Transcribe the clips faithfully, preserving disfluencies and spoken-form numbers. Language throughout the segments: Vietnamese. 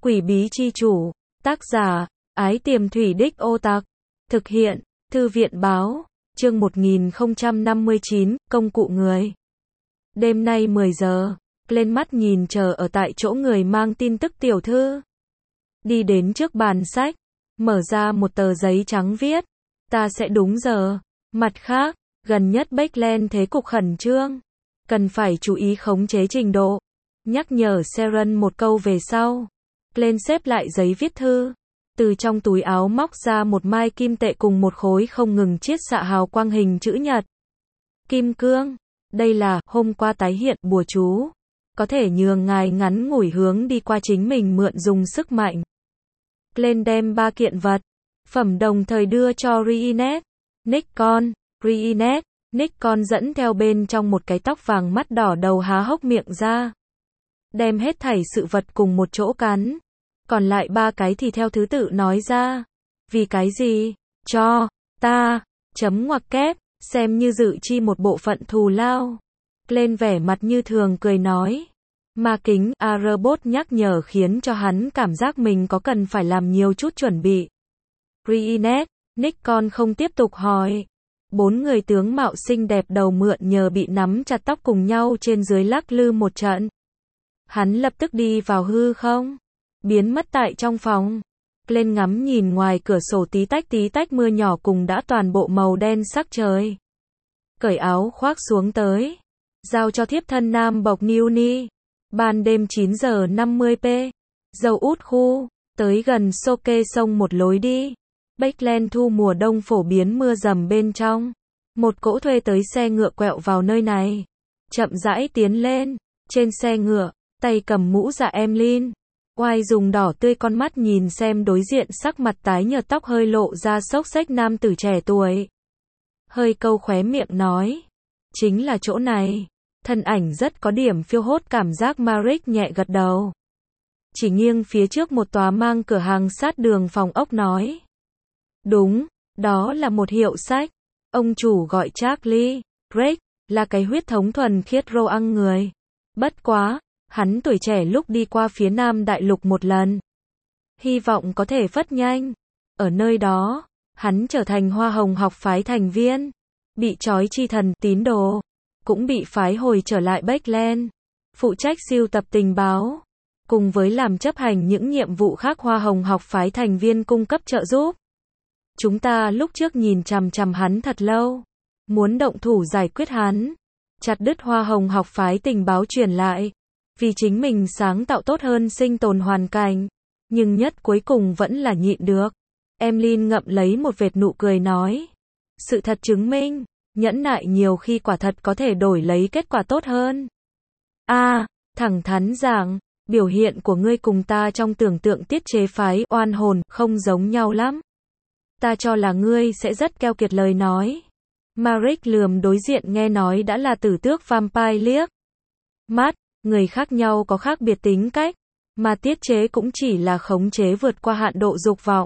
Quỷ bí chi chủ, tác giả, Ái Tiềm Thủy Đích Ô Tặc, thực hiện, Thư viện báo, chương một nghìn không trăm năm mươi chín, công cụ người. Đêm nay mười giờ, lên mắt nhìn chờ ở tại chỗ người mang tin tức tiểu thư. Đi đến trước bàn sách, mở ra một tờ giấy trắng viết, ta sẽ đúng giờ. Mặt khác, gần nhất Backland thế cục khẩn trương, cần phải chú ý khống chế trình độ. Nhắc nhở Seren một câu về sau. Lên xếp lại giấy viết thư, từ trong túi áo móc ra một mai kim tệ cùng một khối không ngừng chiết xạ hào quang hình chữ nhật. Kim cương, đây là hôm qua tái hiện bùa chú, có thể nhường ngài ngắn ngủi hướng đi qua chính mình mượn dùng sức mạnh. Lên đem ba kiện vật phẩm đồng thời đưa cho Reenet. Nikon, Reenet, Nikon dẫn theo bên trong một cái tóc vàng mắt đỏ đầu há hốc miệng ra. Đem hết thảy sự vật cùng một chỗ cắn. Còn lại ba cái thì theo thứ tự nói ra. Vì cái gì? Cho, ta, chấm ngoặc kép, xem như dự chi một bộ phận thù lao. Lên vẻ mặt như thường cười nói. Ma kính, A-robot nhắc nhở khiến cho hắn cảm giác mình có cần phải làm nhiều chút chuẩn bị. Reenet, Nikon không tiếp tục hỏi. Bốn người tướng mạo xinh đẹp đầu mượn nhờ bị nắm chặt tóc cùng nhau trên dưới lắc lư một trận. Hắn lập tức đi vào hư không, biến mất tại trong phòng. Lên ngắm nhìn ngoài cửa sổ tí tách tí tách mưa nhỏ cùng đã toàn bộ màu đen sắc trời. Cởi áo khoác xuống tới, giao cho thiếp thân nam bộc Nuni. Ban đêm chín giờ năm mươi p, dầu út khu, tới gần Soke sông một lối đi. Backland thu mùa đông phổ biến mưa dầm bên trong. Một cỗ thuê tới xe ngựa quẹo vào nơi này. Chậm rãi tiến lên, trên xe ngựa, tay cầm mũ dạ Emlyn. Oai dùng đỏ tươi con mắt nhìn xem đối diện sắc mặt tái nhợt tóc hơi lộ ra xốc xếch nam tử trẻ tuổi. Hơi câu khóe miệng nói. Chính là chỗ này. Thân ảnh rất có điểm phiêu hốt cảm giác. Maric nhẹ gật đầu. Chỉ nghiêng phía trước một tòa mang cửa hàng sát đường phòng ốc nói. Đúng, đó là một hiệu sách. Ông chủ gọi Charlie, Drake, là cái huyết thống thuần khiết Roang người. Bất quá, hắn tuổi trẻ lúc đi qua phía Nam Đại Lục một lần. Hy vọng có thể phất nhanh. Ở nơi đó, hắn trở thành Hoa Hồng học phái thành viên. Bị trói chi thần tín đồ. Cũng bị phái hồi trở lại Backland. Phụ trách sưu tập tình báo. Cùng với làm chấp hành những nhiệm vụ khác Hoa Hồng học phái thành viên cung cấp trợ giúp. Chúng ta lúc trước nhìn chằm chằm hắn thật lâu. Muốn động thủ giải quyết hắn. Chặt đứt Hoa Hồng học phái tình báo truyền lại. Vì chính mình sáng tạo tốt hơn sinh tồn hoàn cảnh. Nhưng nhất cuối cùng vẫn là nhịn được. Emlyn ngậm lấy một vệt nụ cười nói. Sự thật chứng minh, nhẫn nại nhiều khi quả thật có thể đổi lấy kết quả tốt hơn. A, à, thẳng thắn rằng, biểu hiện của ngươi cùng ta trong tưởng tượng tiết chế phái oan hồn không giống nhau lắm. Ta cho là ngươi sẽ rất keo kiệt lời nói. Maric lườm đối diện nghe nói đã là tử tước vampire liếc mắt. Người khác nhau có khác biệt tính cách, mà tiết chế cũng chỉ là khống chế vượt qua hạn độ dục vọng.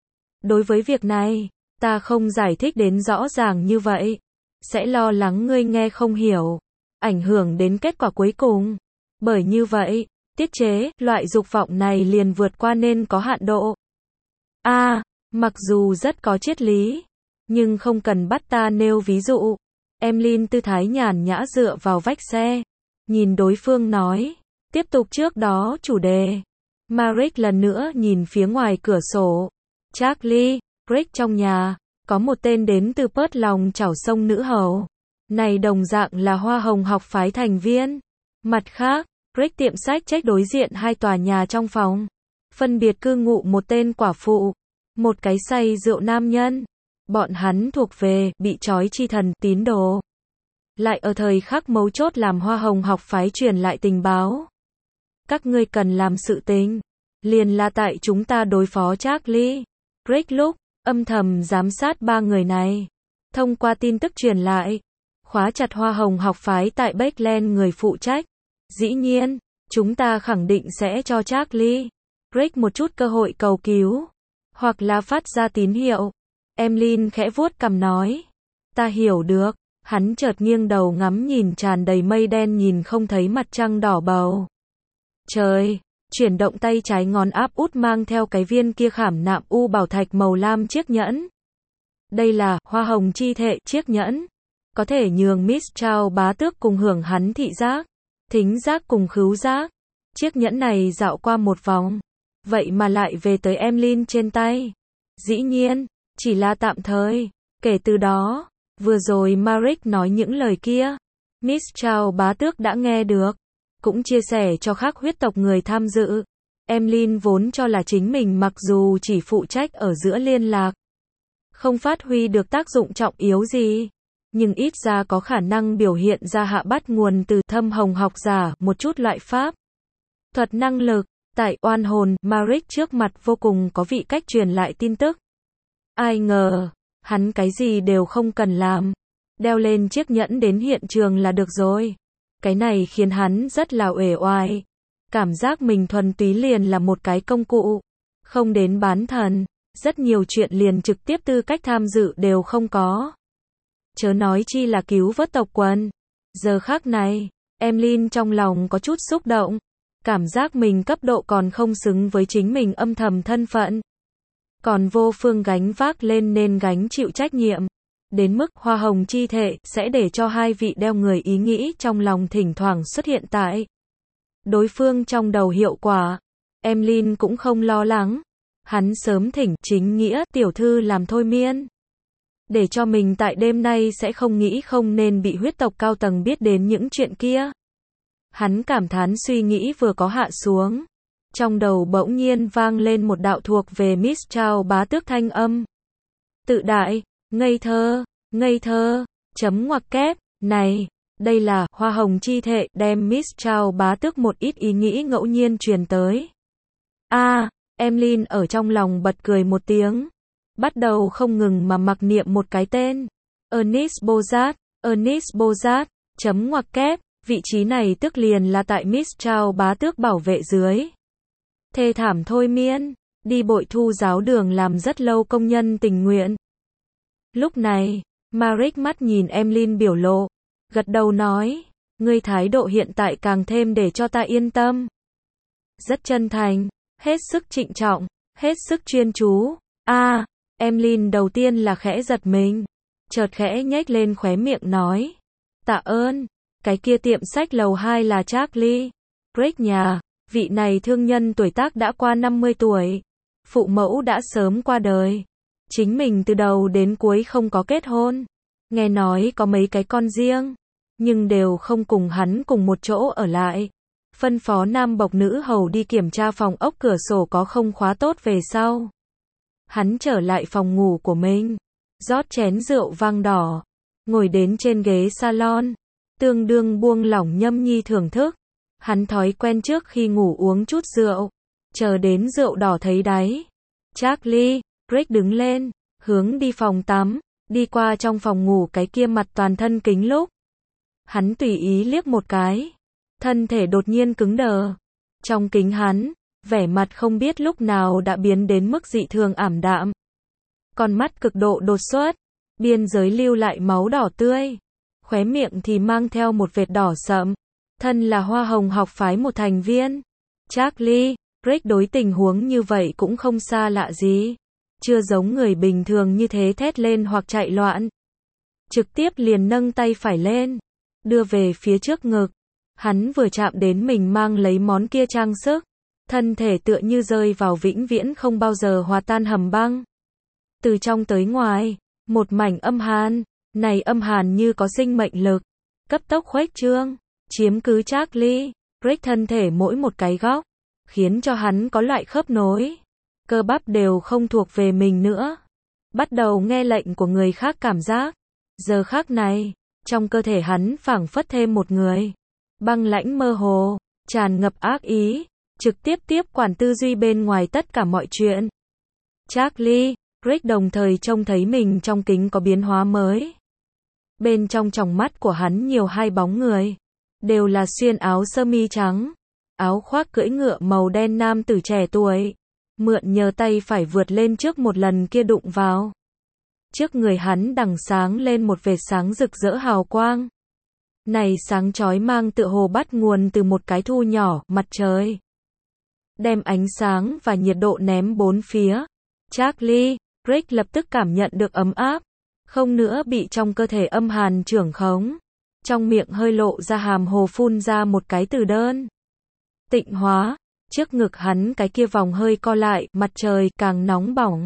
Đối với việc này, ta không giải thích đến rõ ràng như vậy. Sẽ lo lắng ngươi nghe không hiểu, ảnh hưởng đến kết quả cuối cùng. Bởi như vậy, tiết chế, loại dục vọng này liền vượt qua nên có hạn độ. A, à, mặc dù rất có triết lý, nhưng không cần bắt ta nêu ví dụ. Emlyn tư thái nhàn nhã dựa vào vách xe. Nhìn đối phương nói, tiếp tục trước đó chủ đề. Maric lần nữa nhìn phía ngoài cửa sổ. Charlie, Rick trong nhà, có một tên đến từ Pớt lòng chảo sông nữ hầu. Này đồng dạng là Hoa Hồng học phái thành viên. Mặt khác, Rick tiệm sách trách đối diện hai tòa nhà trong phòng. Phân biệt cư ngụ một tên quả phụ, một cái say rượu nam nhân. Bọn hắn thuộc về bị trói chi thần tín đồ. Lại ở thời khắc mấu chốt làm Hoa Hồng học phái truyền lại tình báo. Các ngươi cần làm sự tình, liền là tại chúng ta đối phó Charlie. Rick lúc âm thầm giám sát ba người này, thông qua tin tức truyền lại, khóa chặt Hoa Hồng học phái tại Backland người phụ trách. Dĩ nhiên, chúng ta khẳng định sẽ cho Charlie, Rick một chút cơ hội cầu cứu, hoặc là phát ra tín hiệu. Emlyn khẽ vuốt cằm nói, ta hiểu được. Hắn chợt nghiêng đầu ngắm nhìn tràn đầy mây đen nhìn không thấy mặt trăng đỏ bầu. Trời, chuyển động tay trái ngón áp út mang theo cái viên kia khảm nạm u bảo thạch màu lam chiếc nhẫn. Đây là hoa hồng chi thệ chiếc nhẫn, có thể nhường Miss Chao bá tước cùng hưởng hắn thị giác, thính giác cùng khứu giác. Chiếc nhẫn này dạo qua một vòng, vậy mà lại về tới Emlyn trên tay. Dĩ nhiên, chỉ là tạm thời. Kể từ đó, vừa rồi Maric nói những lời kia, Miss Chao bá tước đã nghe được, cũng chia sẻ cho khác huyết tộc người tham dự. Emlyn vốn cho là chính mình mặc dù chỉ phụ trách ở giữa liên lạc, không phát huy được tác dụng trọng yếu gì, nhưng ít ra có khả năng biểu hiện ra hạ bắt nguồn từ thâm hồng học giả một chút loại pháp thuật năng lực. Tại oan hồn, Maric trước mặt vô cùng có vị cách truyền lại tin tức. Ai ngờ, hắn cái gì đều không cần làm, đeo lên chiếc nhẫn đến hiện trường là được rồi. Cái này khiến hắn rất là uể oải, cảm giác mình thuần túy liền là một cái công cụ, không đến bán thần, rất nhiều chuyện liền trực tiếp tư cách tham dự đều không có. Chớ nói chi là cứu vớt tộc quần. Giờ khắc này, Emlyn trong lòng có chút xúc động, cảm giác mình cấp độ còn không xứng với chính mình âm thầm thân phận, còn vô phương gánh vác lên nên gánh chịu trách nhiệm, đến mức hoa hồng chi thệ sẽ để cho hai vị đeo người ý nghĩ trong lòng thỉnh thoảng xuất hiện tại đối phương trong đầu hiệu quả. Emlyn cũng không lo lắng, hắn sớm thỉnh chính nghĩa tiểu thư làm thôi miên, để cho mình tại đêm nay sẽ không nghĩ không nên bị huyết tộc cao tầng biết đến những chuyện kia. Hắn cảm thán suy nghĩ vừa có hạ xuống, trong đầu bỗng nhiên vang lên một đạo thuộc về Miss Chao bá tước thanh âm. Tự đại, ngây thơ, ngây thơ, chấm ngoặc kép, này, đây là hoa hồng chi thệ đem Miss Chao bá tước một ít ý nghĩ ngẫu nhiên truyền tới. A, à, Emlyn ở trong lòng bật cười một tiếng, bắt đầu không ngừng mà mặc niệm một cái tên. Ernest Bozat, Ernest Bozat, chấm ngoặc kép. Vị trí này tức liền là tại Miss Chao bá tước bảo vệ dưới. Thê thảm thôi miên, đi bội thu giáo đường làm rất lâu công nhân tình nguyện. Lúc này, Maric mắt nhìn Emlyn biểu lộ, gật đầu nói, ngươi thái độ hiện tại càng thêm để cho ta yên tâm. Rất chân thành, hết sức trịnh trọng, hết sức chuyên chú. A, à, Emlyn đầu tiên là khẽ giật mình, chợt khẽ nhếch lên khóe miệng nói, tạ ơn. Cái kia tiệm sách lầu hai là Charlie Break nhà, vị này thương nhân tuổi tác đã qua năm mươi tuổi, phụ mẫu đã sớm qua đời, chính mình từ đầu đến cuối không có kết hôn, nghe nói có mấy cái con riêng, nhưng đều không cùng hắn cùng một chỗ ở lại, phân phó nam bộc nữ hầu đi kiểm tra phòng ốc cửa sổ có không khóa tốt về sau. Hắn trở lại phòng ngủ của mình, rót chén rượu vang đỏ, ngồi đến trên ghế salon, tương đương buông lỏng nhâm nhi thưởng thức. Hắn thói quen trước khi ngủ uống chút rượu, chờ đến rượu đỏ thấy đáy. Charlie, Greg đứng lên, hướng đi phòng tắm, đi qua trong phòng ngủ cái kia mặt toàn thân kính lúc. Hắn tùy ý liếc một cái, thân thể đột nhiên cứng đờ. Trong kính hắn, vẻ mặt không biết lúc nào đã biến đến mức dị thường ảm đạm. Con mắt cực độ đột xuất, biên giới lưu lại máu đỏ tươi. Khóe miệng thì mang theo một vệt đỏ sậm, thân là hoa hồng học phái một thành viên. Charlie, Greg đối tình huống như vậy cũng không xa lạ gì, chưa giống người bình thường như thế thét lên hoặc chạy loạn. Trực tiếp liền nâng tay phải lên, đưa về phía trước ngực, hắn vừa chạm đến mình mang lấy món kia trang sức, thân thể tựa như rơi vào vĩnh viễn không bao giờ hòa tan hầm băng. Từ trong tới ngoài, một mảnh âm hàn. Này âm hàn như có sinh mệnh lực, cấp tốc khuếch trương, chiếm cứ Charlie, Greg thân thể mỗi một cái góc, khiến cho hắn có loại khớp nối, cơ bắp đều không thuộc về mình nữa, bắt đầu nghe lệnh của người khác cảm giác. Giờ khắc này, trong cơ thể hắn phảng phất thêm một người, băng lãnh mơ hồ, tràn ngập ác ý, trực tiếp tiếp quản tư duy bên ngoài tất cả mọi chuyện. Charlie, Greg đồng thời trông thấy mình trong kính có biến hóa mới. Bên trong tròng mắt của hắn nhiều hai bóng người, đều là xuyên áo sơ mi trắng, áo khoác cưỡi ngựa màu đen nam tử trẻ tuổi, mượn nhờ tay phải vượt lên trước một lần kia đụng vào. Trước người hắn đằng sáng lên một vệt sáng rực rỡ hào quang. Này sáng chói mang tựa hồ bắt nguồn từ một cái thu nhỏ, mặt trời. đem ánh sáng và nhiệt độ ném bốn phía. Charlie, Rick lập tức cảm nhận được ấm áp, không nữa bị trong cơ thể âm hàn trưởng khống. Trong miệng hơi lộ ra hàm hồ phun ra một cái từ đơn. Tịnh hóa, trước ngực hắn cái kia vòng hơi co lại, mặt trời càng nóng bỏng.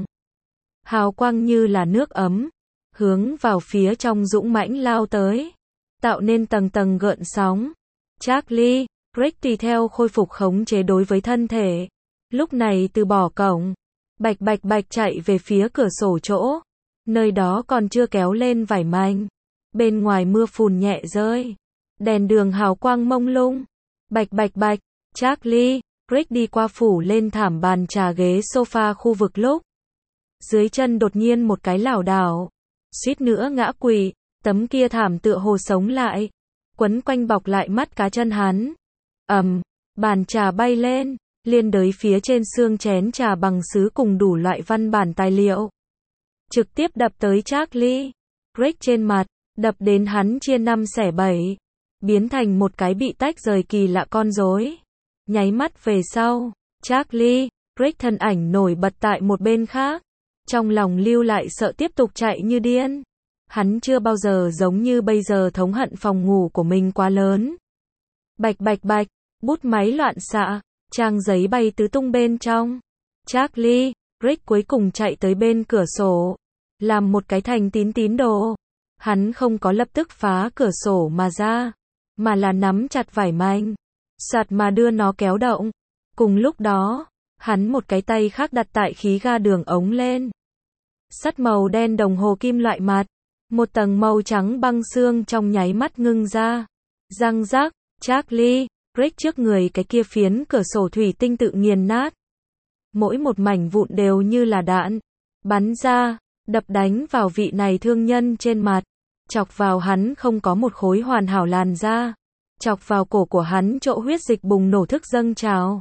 Hào quang như là nước ấm, hướng vào phía trong dũng mãnh lao tới, tạo nên tầng tầng gợn sóng. Charlie, Rick tùy theo khôi phục khống chế đối với thân thể. Lúc này từ bỏ cổng, bạch bạch bạch chạy về phía cửa sổ chỗ. Nơi đó còn chưa kéo lên vải manh. Bên ngoài mưa phùn nhẹ rơi. Đèn đường hào quang mông lung. Bạch bạch bạch, Charlie, Rick đi qua phủ lên thảm bàn trà ghế sofa khu vực lúc. Dưới chân đột nhiên một cái lảo đảo. Suýt nữa ngã quỵ, tấm kia thảm tựa hồ sống lại. Quấn quanh bọc lại mắt cá chân hắn. Ầm, bàn trà bay lên, liên đới phía trên xương chén trà bằng sứ cùng đủ loại văn bản tài liệu. Trực tiếp đập tới Charlie. Rick trên mặt, đập đến hắn chia năm xẻ bảy. Biến thành một cái bị tách rời kỳ lạ con rối. Nháy mắt về sau, Charlie, Rick thân ảnh nổi bật tại một bên khác. Trong lòng lưu lại sợ tiếp tục chạy như điên. Hắn chưa bao giờ giống như bây giờ thống hận phòng ngủ của mình quá lớn. Bạch bạch bạch, bút máy loạn xạ, trang giấy bay tứ tung bên trong. Charlie, Rick cuối cùng chạy tới bên cửa sổ, làm một cái thành tín tín đồ. Hắn không có lập tức phá cửa sổ mà ra, mà là nắm chặt vải manh, soạt mà đưa nó kéo động. Cùng lúc đó, hắn một cái tay khác đặt tại khí ga đường ống lên. Sắt màu đen đồng hồ kim loại mặt, một tầng màu trắng băng xương trong nháy mắt ngưng ra. Răng rắc, Charlie, Rick trước người cái kia phiến cửa sổ thủy tinh tự nghiền nát. Mỗi một mảnh vụn đều như là đạn, bắn ra, đập đánh vào vị này thương nhân trên mặt. Chọc vào hắn không có một khối hoàn hảo làn da. Chọc vào cổ của hắn chỗ huyết dịch bùng nổ thức dâng trào.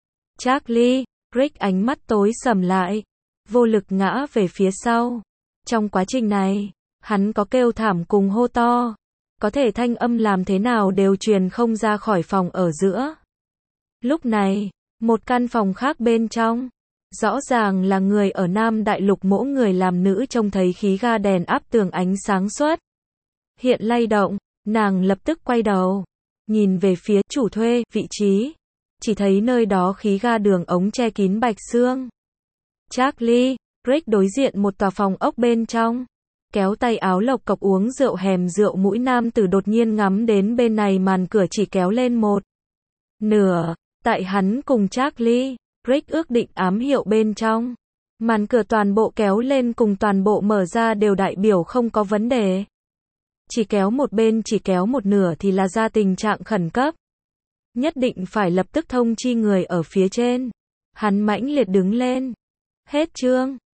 Charlie, Rick ánh mắt tối sầm lại, vô lực ngã về phía sau. Trong quá trình này, hắn có kêu thảm cùng hô to. Có thể thanh âm làm thế nào đều truyền không ra khỏi phòng ở giữa. Lúc này, một căn phòng khác bên trong, rõ ràng là người ở Nam Đại Lục mỗi người làm nữ trông thấy khí ga đèn áp tường ánh sáng suốt. Hiện lay động, nàng lập tức quay đầu, nhìn về phía chủ thuê, vị trí. Chỉ thấy nơi đó khí ga đường ống che kín bạch xương. Charlie, Rick đối diện một tòa phòng ốc bên trong. Kéo tay áo lộc cộc uống rượu hèm rượu mũi nam tử đột nhiên ngắm đến bên này màn cửa chỉ kéo lên một nửa. Tại hắn cùng Charlie, Rick ước định ám hiệu bên trong. Màn cửa toàn bộ kéo lên cùng toàn bộ mở ra đều đại biểu không có vấn đề. Chỉ kéo một bên chỉ kéo một nửa thì là ra tình trạng khẩn cấp. Nhất định phải lập tức thông chi người ở phía trên. Hắn mãnh liệt đứng lên. Hết chương.